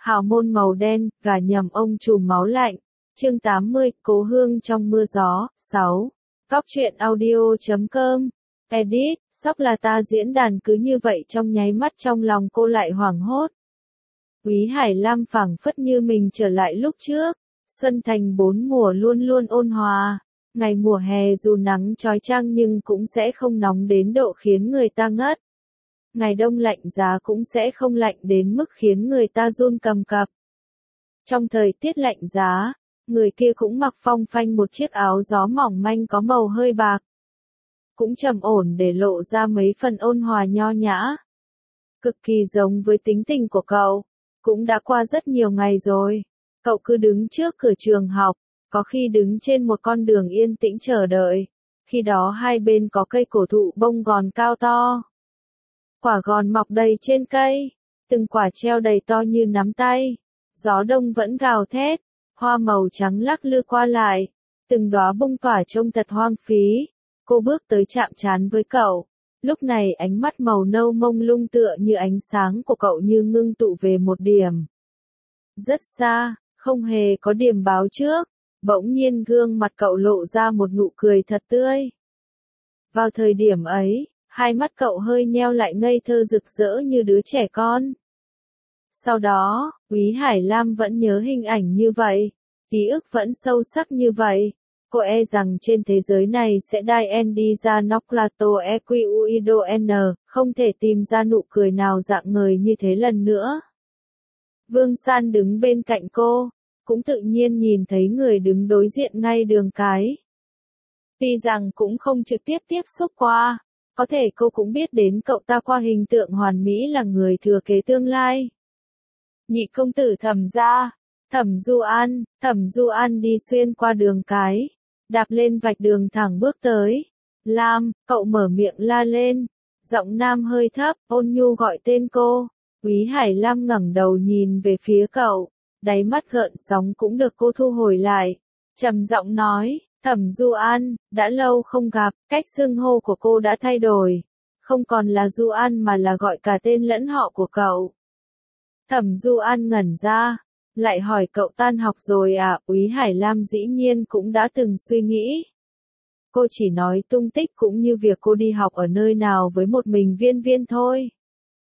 Hào môn màu đen, gà nhầm ông trùm máu lạnh. Chương 80, Cố hương trong mưa gió. 6. Góc truyện audio.com. Edit, sóc là ta diễn đàn cứ như vậy trong nháy mắt trong lòng cô lại hoảng hốt. Úy Hải Lam phảng phất như mình trở lại lúc trước. Xuân thành 4 mùa luôn luôn ôn hòa. Ngày mùa hè dù nắng chói chang nhưng cũng sẽ không nóng đến độ khiến người ta ngất. Ngày đông lạnh giá cũng sẽ không lạnh đến mức khiến người ta run cầm cập. Trong thời tiết lạnh giá, người kia cũng mặc phong phanh một chiếc áo gió mỏng manh có màu hơi bạc. Cũng trầm ổn để lộ ra mấy phần ôn hòa nho nhã. Cực kỳ giống với tính tình của cậu. Cũng đã qua rất nhiều ngày rồi. Cậu cứ đứng trước cửa trường học, có khi đứng trên một con đường yên tĩnh chờ đợi. Khi đó hai bên có cây cổ thụ bông gòn cao to. Quả gòn mọc đầy trên cây, từng quả treo đầy to như nắm tay. Gió đông vẫn gào thét, hoa màu trắng lắc lư qua lại, từng đóa bông tỏa trông thật hoang phí. Cô bước tới chạm trán với cậu. Lúc này ánh mắt màu nâu mông lung tựa như ánh sáng của cậu như ngưng tụ về một điểm. Rất xa, không hề có điểm báo trước, bỗng nhiên gương mặt cậu lộ ra một nụ cười thật tươi. Vào thời điểm ấy, hai mắt cậu hơi nheo lại ngây thơ rực rỡ như đứa trẻ con. Sau đó, Úy Hải Lam vẫn nhớ hình ảnh như vậy, ký ức vẫn sâu sắc như vậy. Cô e rằng trên thế giới này sẽ đai đi ra Noclato EQUIDON, không thể tìm ra nụ cười nào dạng ngời như thế lần nữa. Vương San đứng bên cạnh cô, cũng tự nhiên nhìn thấy người đứng đối diện ngay đường cái. Tuy rằng cũng không trực tiếp tiếp xúc qua, có thể cô cũng biết đến cậu ta qua hình tượng hoàn mỹ là người thừa kế tương lai. Nhị công tử Thẩm gia, Thẩm Du An đi xuyên qua đường cái, đạp lên vạch đường thẳng bước tới. Lam, cậu mở miệng la lên, giọng nam hơi thấp, ôn nhu gọi tên cô. Úy Hải Lam ngẩng đầu nhìn về phía cậu, đáy mắt gợn sóng cũng được cô thu hồi lại. Trầm giọng nói, Thẩm Du An, đã lâu không gặp, cách xưng hô của cô đã thay đổi. Không còn là Du An mà là gọi cả tên lẫn họ của cậu. Thẩm Du An ngẩn ra, lại hỏi cậu tan học rồi à? Úy Hải Lam dĩ nhiên cũng đã từng suy nghĩ. Cô chỉ nói tung tích cũng như việc cô đi học ở nơi nào với một mình Viên Viên thôi.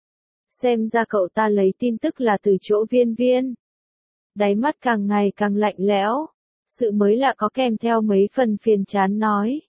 Xem ra cậu ta lấy tin tức là từ chỗ Viên Viên. Đáy mắt càng ngày càng lạnh lẽo. Sự mới lạ có kèm theo mấy phần phiền chán nói.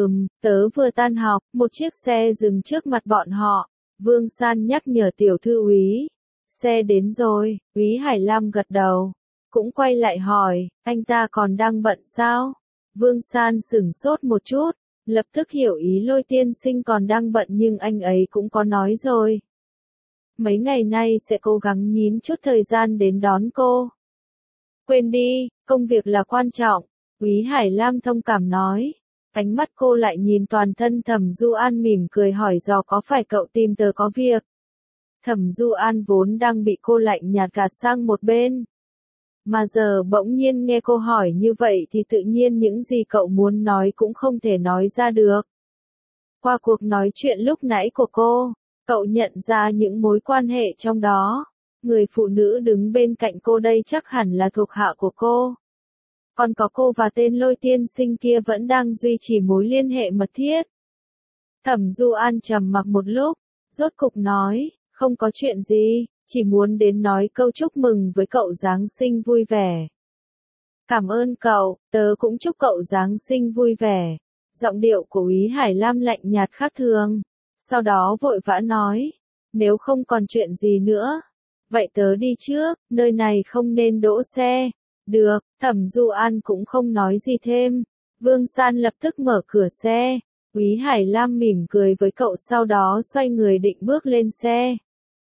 Tớ vừa tan học, một chiếc xe dừng trước mặt bọn họ. Vương San nhắc nhở tiểu thư Úy. Xe đến rồi, Úy Hải Lam gật đầu. Cũng quay lại hỏi, anh ta còn đang bận sao? Vương San sửng sốt một chút, lập tức hiểu ý Lôi tiên sinh còn đang bận nhưng anh ấy cũng có nói rồi. Mấy ngày nay sẽ cố gắng nhín chút thời gian đến đón cô. Quên đi, công việc là quan trọng, Úy Hải Lam thông cảm nói. Ánh mắt cô lại nhìn toàn thân Thẩm Du An mỉm cười hỏi dò có phải cậu tìm tớ có việc. Thẩm Du An vốn đang bị cô lạnh nhạt gạt sang một bên. Mà giờ bỗng nhiên nghe cô hỏi như vậy thì tự nhiên những gì cậu muốn nói cũng không thể nói ra được. Qua cuộc nói chuyện lúc nãy của cô, cậu nhận ra những mối quan hệ trong đó. Người phụ nữ đứng bên cạnh cô đây chắc hẳn là thuộc hạ của cô. Còn có cô và tên Lôi tiên sinh kia vẫn đang duy trì mối liên hệ mật thiết. Thẩm Du An trầm mặc một lúc, rốt cục nói, không có chuyện gì, chỉ muốn đến nói câu chúc mừng với cậu Giáng sinh vui vẻ. Cảm ơn cậu, tớ cũng chúc cậu Giáng sinh vui vẻ. Giọng điệu của Úy Hải Lam lạnh nhạt khác thường. Sau đó vội vã nói, nếu không còn chuyện gì nữa, vậy tớ đi trước, nơi này không nên đỗ xe. Được, Thẩm Du An cũng không nói gì thêm. Vương San lập tức mở cửa xe. Úy Hải Lam mỉm cười với cậu sau đó xoay người định bước lên xe.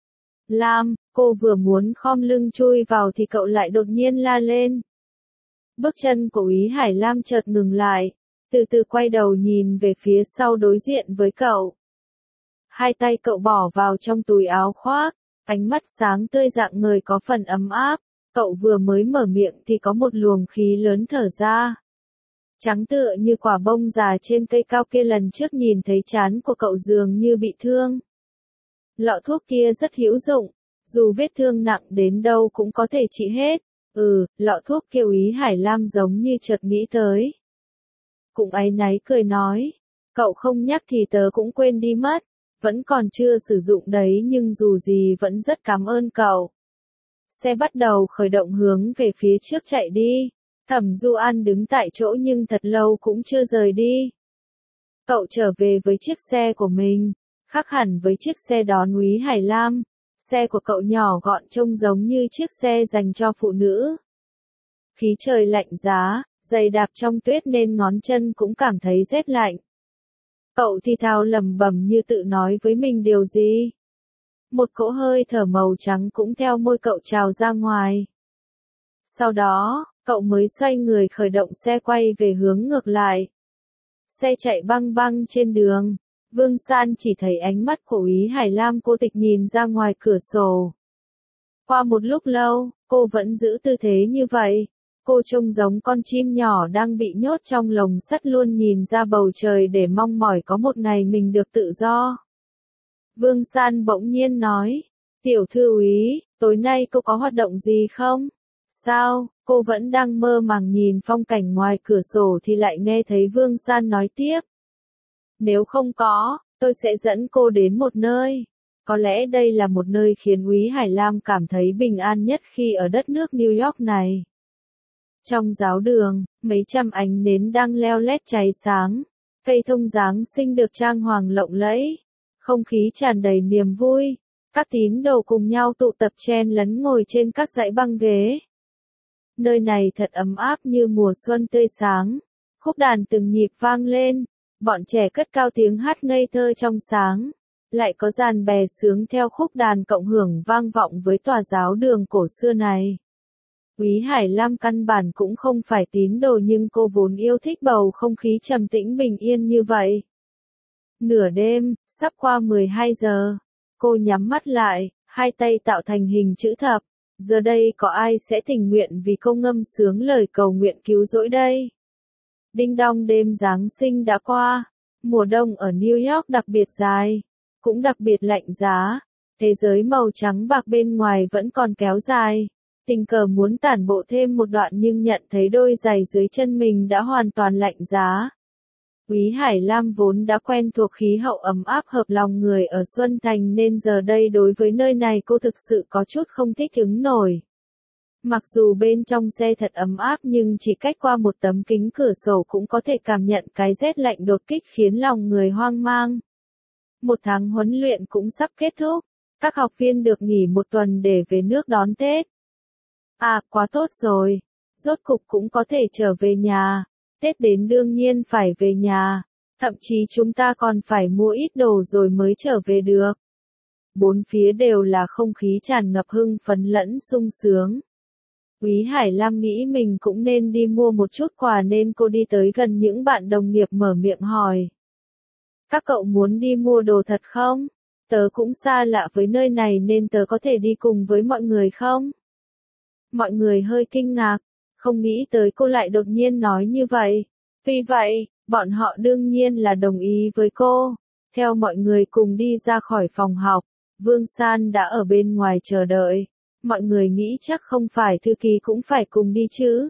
Lam, cô vừa muốn khom lưng chui vào thì cậu lại đột nhiên la lên. Bước chân của Úy Hải Lam chợt ngừng lại, từ từ quay đầu nhìn về phía sau đối diện với cậu. Hai tay cậu bỏ vào trong túi áo khoác, ánh mắt sáng tươi rạng ngời có phần ấm áp. Cậu vừa mới mở miệng thì có một luồng khí lớn thở ra. Trắng tựa như quả bông già trên cây cao kia lần trước nhìn thấy trán của cậu dường như bị thương. Lọ thuốc kia rất hữu dụng, dù vết thương nặng đến đâu cũng có thể trị hết. Lọ thuốc kêu Úy Hải Lam giống như chợt nghĩ tới. Cũng áy náy cười nói, cậu không nhắc thì tớ cũng quên đi mất, vẫn còn chưa sử dụng đấy nhưng dù gì vẫn rất cảm ơn cậu. Xe bắt đầu khởi động hướng về phía trước chạy đi. Thẩm Du An đứng tại chỗ nhưng thật lâu cũng chưa rời đi. Cậu trở về với chiếc xe của mình, khác hẳn với chiếc xe đón Úy Hải Lam. Xe của cậu nhỏ gọn trông giống như chiếc xe dành cho phụ nữ. Khí trời lạnh giá, giày đạp trong tuyết nên ngón chân cũng cảm thấy rét lạnh. Cậu thì thào lẩm bẩm như tự nói với mình điều gì. Một cỗ hơi thở màu trắng cũng theo môi cậu trào ra ngoài. Sau đó, cậu mới xoay người khởi động xe quay về hướng ngược lại. Xe chạy băng băng trên đường. Vương San chỉ thấy ánh mắt của Úy Hải Lam cô tịch nhìn ra ngoài cửa sổ. Qua một lúc lâu, cô vẫn giữ tư thế như vậy. Cô trông giống con chim nhỏ đang bị nhốt trong lồng sắt luôn nhìn ra bầu trời để mong mỏi có một ngày mình được tự do. Vương San bỗng nhiên nói, tiểu thư Úy, tối nay cô có hoạt động gì không? Sao, cô vẫn đang mơ màng nhìn phong cảnh ngoài cửa sổ thì lại nghe thấy Vương San nói tiếp. Nếu không có, tôi sẽ dẫn cô đến một nơi. Có lẽ đây là một nơi khiến Úy Hải Lam cảm thấy bình an nhất khi ở đất nước New York này. Trong giáo đường, mấy trăm ánh nến đang leo lét cháy sáng. Cây thông Giáng sinh được trang hoàng lộng lẫy. Không khí tràn đầy niềm vui. Các tín đồ cùng nhau tụ tập chen lấn ngồi trên các dãy băng ghế. Nơi này thật ấm áp như mùa xuân tươi sáng. Khúc đàn từng nhịp vang lên. Bọn trẻ cất cao tiếng hát ngây thơ trong sáng. Lại có dàn bè sướng theo khúc đàn cộng hưởng vang vọng với tòa giáo đường cổ xưa này. Úy Hải Lam căn bản cũng không phải tín đồ nhưng cô vốn yêu thích bầu không khí trầm tĩnh bình yên như vậy. Nửa đêm, sắp qua 12 giờ. Cô nhắm mắt lại, hai tay tạo thành hình chữ thập. Giờ đây có ai sẽ tình nguyện vì cô ngâm sướng lời cầu nguyện cứu rỗi đây? Đinh đong đêm Giáng sinh đã qua. Mùa đông ở New York đặc biệt dài, cũng đặc biệt lạnh giá. Thế giới màu trắng bạc bên ngoài vẫn còn kéo dài. Tình cờ muốn tản bộ thêm một đoạn nhưng nhận thấy đôi giày dưới chân mình đã hoàn toàn lạnh giá. Úy Hải Lam vốn đã quen thuộc khí hậu ấm áp hợp lòng người ở Xuân Thành nên giờ đây đối với nơi này cô thực sự có chút không thích ứng nổi. Mặc dù bên trong xe thật ấm áp nhưng chỉ cách qua một tấm kính cửa sổ cũng có thể cảm nhận cái rét lạnh đột kích khiến lòng người hoang mang. Một tháng huấn luyện cũng sắp kết thúc. Các học viên được nghỉ một tuần để về nước đón Tết. Quá tốt rồi. Rốt cục cũng có thể trở về nhà. Tết đến đương nhiên phải về nhà. Thậm chí chúng ta còn phải mua ít đồ rồi mới trở về được. Bốn phía đều là không khí tràn ngập hưng phấn lẫn sung sướng. Úy Hải Lam nghĩ mình cũng nên đi mua một chút quà nên cô đi tới gần những bạn đồng nghiệp mở miệng hỏi. Các cậu muốn đi mua đồ thật không? Tớ cũng xa lạ với nơi này nên tớ có thể đi cùng với mọi người không? Mọi người hơi kinh ngạc, không nghĩ tới cô lại đột nhiên nói như vậy. Vì vậy, bọn họ đương nhiên là đồng ý với cô. Theo mọi người cùng đi ra khỏi phòng học, Vương San đã ở bên ngoài chờ đợi. Mọi người nghĩ chắc không phải thư ký cũng phải cùng đi chứ.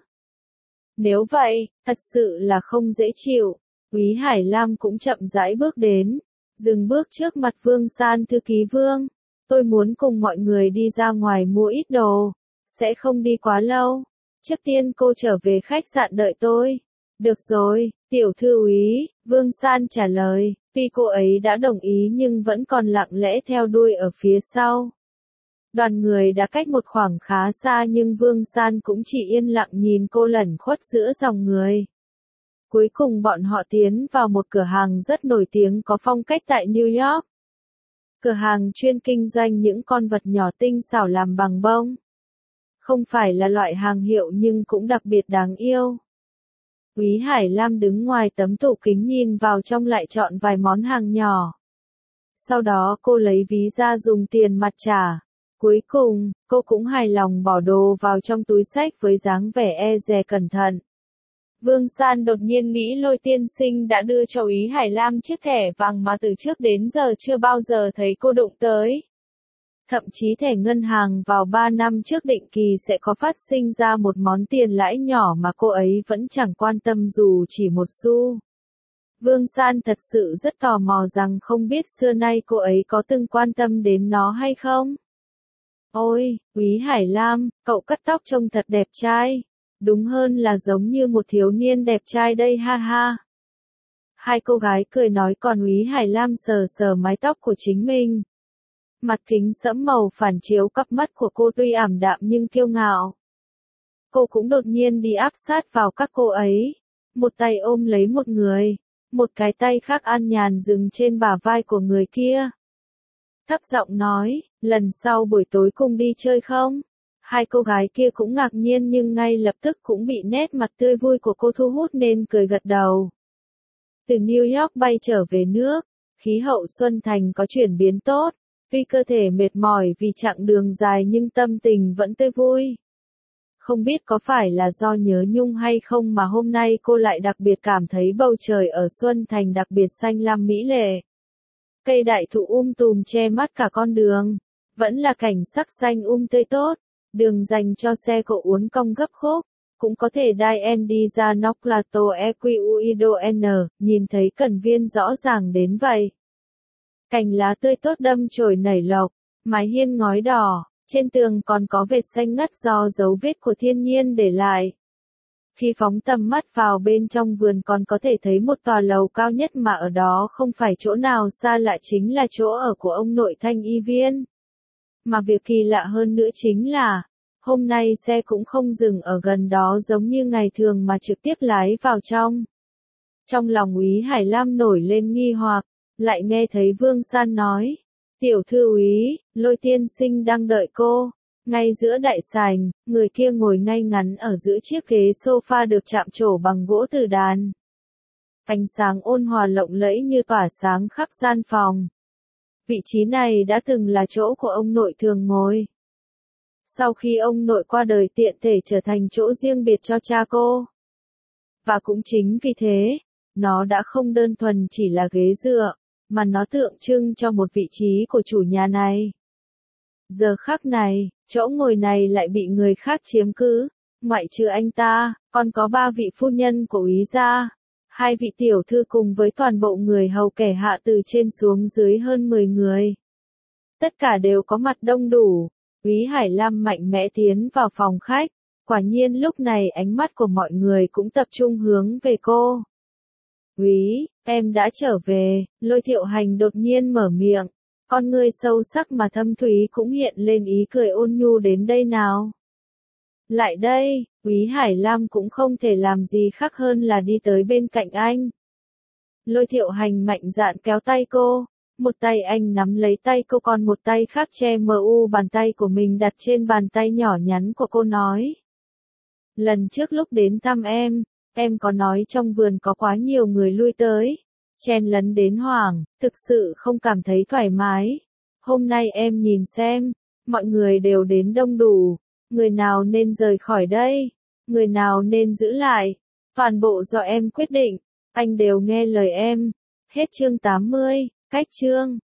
Nếu vậy, thật sự là không dễ chịu. Úy Hải Lam cũng chậm rãi bước đến, dừng bước trước mặt Vương San. Thư ký Vương, tôi muốn cùng mọi người đi ra ngoài mua ít đồ, sẽ không đi quá lâu. Trước tiên cô trở về khách sạn đợi tôi. Được rồi, tiểu thư Úy, Vương San trả lời, tuy cô ấy đã đồng ý nhưng vẫn còn lặng lẽ theo đuôi ở phía sau. Đoàn người đã cách một khoảng khá xa nhưng Vương San cũng chỉ yên lặng nhìn cô lẩn khuất giữa dòng người. Cuối cùng bọn họ tiến vào một cửa hàng rất nổi tiếng có phong cách tại New York. Cửa hàng chuyên kinh doanh những con vật nhỏ tinh xảo làm bằng bông. Không phải là loại hàng hiệu nhưng cũng đặc biệt đáng yêu. Úy Hải Lam đứng ngoài tấm tủ kính nhìn vào trong lại chọn vài món hàng nhỏ. Sau đó cô lấy ví ra dùng tiền mặt trả. Cuối cùng, cô cũng hài lòng bỏ đồ vào trong túi xách với dáng vẻ e dè cẩn thận. Vương San đột nhiên nghĩ Lôi tiên sinh đã đưa cho Úy Hải Lam chiếc thẻ vàng mà từ trước đến giờ chưa bao giờ thấy cô đụng tới. Thậm chí thẻ ngân hàng vào 3 năm trước định kỳ sẽ có phát sinh ra một món tiền lãi nhỏ mà cô ấy vẫn chẳng quan tâm dù chỉ một xu. Vương San thật sự rất tò mò rằng không biết xưa nay cô ấy có từng quan tâm đến nó hay không. Ôi, Úy Hải Lam, cậu cắt tóc trông thật đẹp trai. Đúng hơn là giống như một thiếu niên đẹp trai đây ha ha. Hai cô gái cười nói còn Úy Hải Lam sờ sờ mái tóc của chính mình. Mặt kính sẫm màu phản chiếu cặp mắt của cô tuy ảm đạm nhưng kiêu ngạo. Cô cũng đột nhiên đi áp sát vào các cô ấy. Một tay ôm lấy một người, một cái tay khác an nhàn dừng trên bả vai của người kia. Thấp giọng nói, lần sau buổi tối cùng đi chơi không? Hai cô gái kia cũng ngạc nhiên nhưng ngay lập tức cũng bị nét mặt tươi vui của cô thu hút nên cười gật đầu. Từ New York bay trở về nước, khí hậu Xuân Thành có chuyển biến tốt. Tuy cơ thể mệt mỏi vì chặng đường dài nhưng tâm tình vẫn tươi vui. Không biết có phải là do nhớ Nhung hay không mà hôm nay cô lại đặc biệt cảm thấy bầu trời ở Xuân Thành đặc biệt xanh lam mỹ lệ. Cây đại thụ tùm che mắt cả con đường. Vẫn là cảnh sắc xanh tươi tốt. Đường dành cho xe cộ uốn cong gấp khúc. Cũng có thể đi ra Noclato EQUIDO N, nhìn thấy Cần Viên rõ ràng đến vậy. Cành lá tươi tốt đâm chồi nảy lộc, mái hiên ngói đỏ, trên tường còn có vệt xanh ngắt do dấu vết của thiên nhiên để lại. Khi phóng tầm mắt vào bên trong vườn còn có thể thấy một tòa lầu cao nhất mà ở đó không phải chỗ nào xa lạ chính là chỗ ở của ông nội Thanh Y Viên. Mà việc kỳ lạ hơn nữa chính là, hôm nay xe cũng không dừng ở gần đó giống như ngày thường mà trực tiếp lái vào trong. Trong lòng Úy Hải Lam nổi lên nghi hoặc. Lại nghe thấy Vương San nói, tiểu thư Úy, Lôi tiên sinh đang đợi cô. Ngay giữa đại sảnh, người kia ngồi ngay ngắn ở giữa chiếc ghế sofa được chạm trổ bằng gỗ từ đàn. Ánh sáng ôn hòa lộng lẫy như tỏa sáng khắp gian phòng. Vị trí này đã từng là chỗ của ông nội thường ngồi. Sau khi ông nội qua đời tiện thể trở thành chỗ riêng biệt cho cha cô. Và cũng chính vì thế, nó đã không đơn thuần chỉ là ghế dựa, mà nó tượng trưng cho một vị trí của chủ nhà này. Giờ khắc này, chỗ ngồi này lại bị người khác chiếm cứ, ngoại trừ anh ta, còn có 3 vị phu nhân của Úy gia, 2 vị tiểu thư cùng với toàn bộ người hầu kẻ hạ từ trên xuống dưới hơn 10 người. Tất cả đều có mặt đông đủ. Úy Hải Lam mạnh mẽ tiến vào phòng khách, quả nhiên lúc này ánh mắt của mọi người cũng tập trung hướng về cô. Úy, em đã trở về, Lôi Thiệu Hành đột nhiên mở miệng, con ngươi sâu sắc mà thâm thúy cũng hiện lên ý cười ôn nhu đến đây nào. Lại đây, Úy Hải Lam cũng không thể làm gì khác hơn là đi tới bên cạnh anh. Lôi Thiệu Hành mạnh dạn kéo tay cô, một tay anh nắm lấy tay cô còn một tay khác che bàn tay của mình đặt trên bàn tay nhỏ nhắn của cô nói. Lần trước lúc đến thăm em có nói trong vườn có quá nhiều người lui tới, chen lấn đến hoảng, thực sự không cảm thấy thoải mái. Hôm nay em nhìn xem, mọi người đều đến đông đủ, người nào nên rời khỏi đây, người nào nên giữ lại, toàn bộ do em quyết định, anh đều nghe lời em. Hết chương 80, cách chương.